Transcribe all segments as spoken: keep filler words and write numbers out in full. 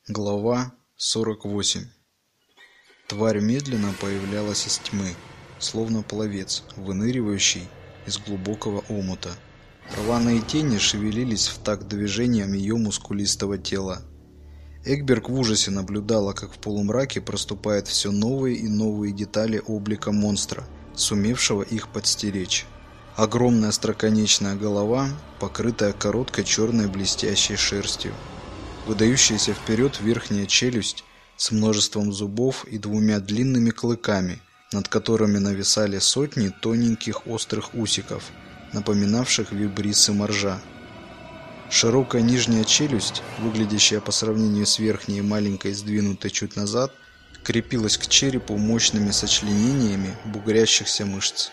Глава сорок восемь. Тварь медленно появлялась из тьмы, словно пловец, выныривающий из глубокого омута. Рваные тени шевелились в такт движением ее мускулистого тела. Эгберг в ужасе наблюдала, как в полумраке проступают все новые и новые детали облика монстра, сумевшего их подстеречь. Огромная остроконечная голова, покрытая короткой черной блестящей шерстью. Выдающаяся вперед верхняя челюсть с множеством зубов и двумя длинными клыками, над которыми нависали сотни тоненьких острых усиков, напоминавших вибрисы моржа. Широкая нижняя челюсть, выглядящая по сравнению с верхней маленькой сдвинутой чуть назад, крепилась к черепу мощными сочленениями бугрящихся мышц.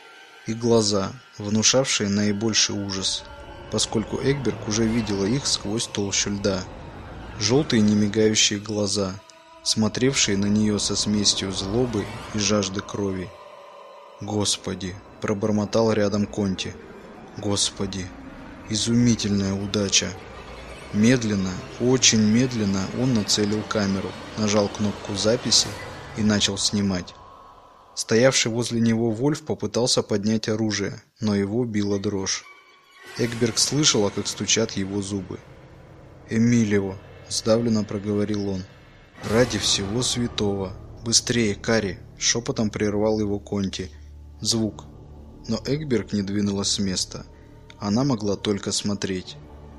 И глаза, внушавшие наибольший ужас, поскольку Эгберг уже видела их сквозь толщу льда. Желтые немигающие глаза, смотревшие на нее со смесью злобы и жажды крови. «Господи!» – пробормотал рядом Конти. «Господи! Изумительная удача!» Медленно, очень медленно он нацелил камеру, нажал кнопку записи и начал снимать. Стоявший возле него Вольф попытался поднять оружие, но его била дрожь. Эгберг слышала, как стучат его зубы. «Эмилио!» – сдавленно проговорил он. «Ради всего святого! Быстрее, Кари!» – шепотом прервал его Конти. Звук. Но Эгберг не двинулась с места. Она могла только смотреть.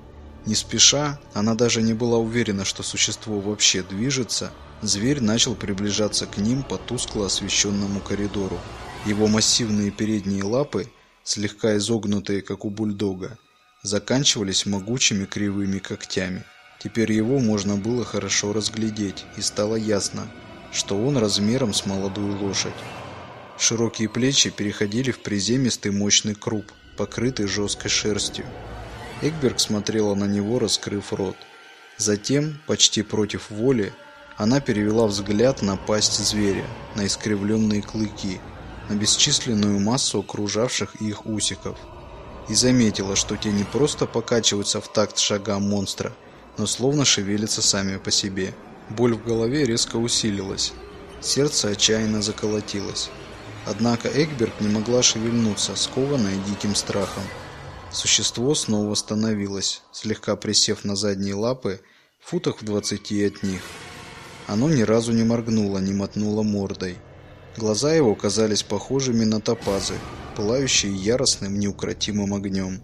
Не спеша, она даже не была уверена, что существо вообще движется, зверь начал приближаться к ним по тускло освещенному коридору. Его массивные передние лапы, слегка изогнутые, как у бульдога, заканчивались могучими кривыми когтями. Теперь его можно было хорошо разглядеть, и стало ясно, что он размером с молодую лошадь. Широкие плечи переходили в приземистый мощный круп, покрытый жесткой шерстью. Эгберг смотрела на него, раскрыв рот. Затем, почти против воли, она перевела взгляд на пасть зверя, на искривленные клыки, на бесчисленную массу окружавших их усиков, и заметила, что те не просто покачиваются в такт шагам монстра, но словно шевелятся сами по себе. Боль в голове резко усилилась. Сердце отчаянно заколотилось. Однако Эгберг не могла шевельнуться, скованная диким страхом. Существо снова остановилось, слегка присев на задние лапы, в футах в двадцати от них. Оно ни разу не моргнуло, не мотнуло мордой. Глаза его казались похожими на топазы, пылающие яростным неукротимым огнем.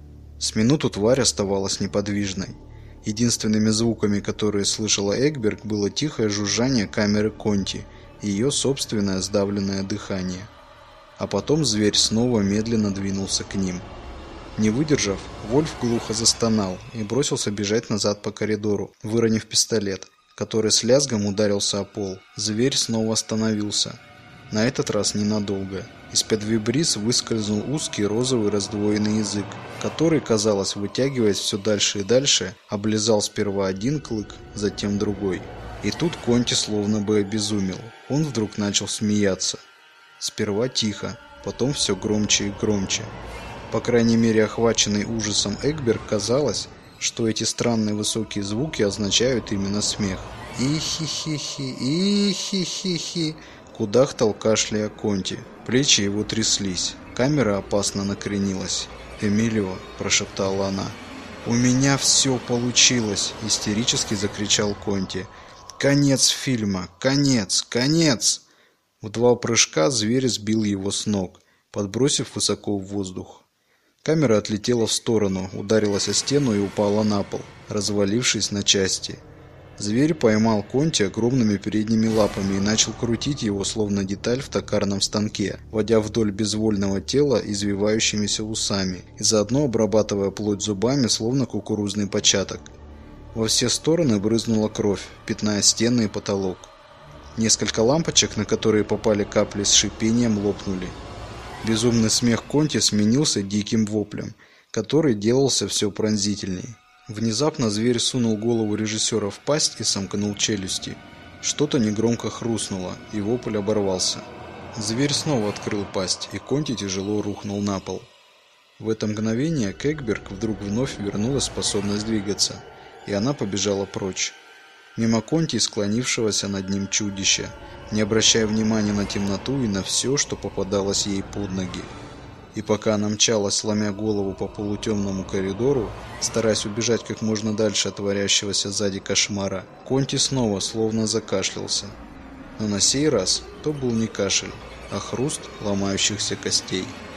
С минуту тварь оставалась неподвижной. Единственными звуками, которые слышала Эгберг, было тихое жужжание камеры Конти и ее собственное сдавленное дыхание. А потом зверь снова медленно двинулся к ним. Не выдержав, Вольф глухо застонал и бросился бежать назад по коридору, выронив пистолет, который с лязгом ударился о пол. Зверь снова остановился. На этот раз ненадолго. Из-под вибрис выскользнул узкий розовый раздвоенный язык, который, казалось, вытягиваясь все дальше и дальше, облизал сперва один клык, затем другой. И тут Конти словно бы обезумел. Он вдруг начал смеяться. Сперва тихо, потом все громче и громче. По крайней мере, охваченный ужасом Эгберг казалось, что эти странные высокие звуки означают именно смех. «И-хи-хи-хи, и-хи-хи-хи», кудахтал, кашляя Конти. Плечи его тряслись. Камера опасно накренилась. «Эмилио», – прошептала она. «У меня все получилось!» – истерически закричал Конти. «Конец фильма! Конец! Конец!» В два прыжка зверь сбил его с ног, подбросив высоко в воздух. Камера отлетела в сторону, ударилась о стену и упала на пол, развалившись на части. Зверь поймал Конти огромными передними лапами и начал крутить его, словно деталь в токарном станке, водя вдоль безвольного тела извивающимися усами и заодно обрабатывая плоть зубами, словно кукурузный початок. Во все стороны брызнула кровь, пятная стены и потолок. Несколько лампочек, на которые попали капли, с шипением лопнули. Безумный смех Конти сменился диким воплем, который делался все пронзительней. Внезапно зверь сунул голову режиссера в пасть и сомкнул челюсти. Что-то негромко хрустнуло, и вопль оборвался. Зверь снова открыл пасть, и Конти тяжело рухнул на пол. В это мгновение к Эгберг вдруг вновь вернулась способность двигаться, и она побежала прочь. мимо Конти, склонившегося над ним чудища, не обращая внимания на темноту и на все, что попадалось ей под ноги. И пока она мчалась, сломя голову по полутемному коридору, стараясь убежать как можно дальше от творящегося сзади кошмара, Конти снова словно закашлялся. Но на сей раз то был не кашель, а хруст ломающихся костей.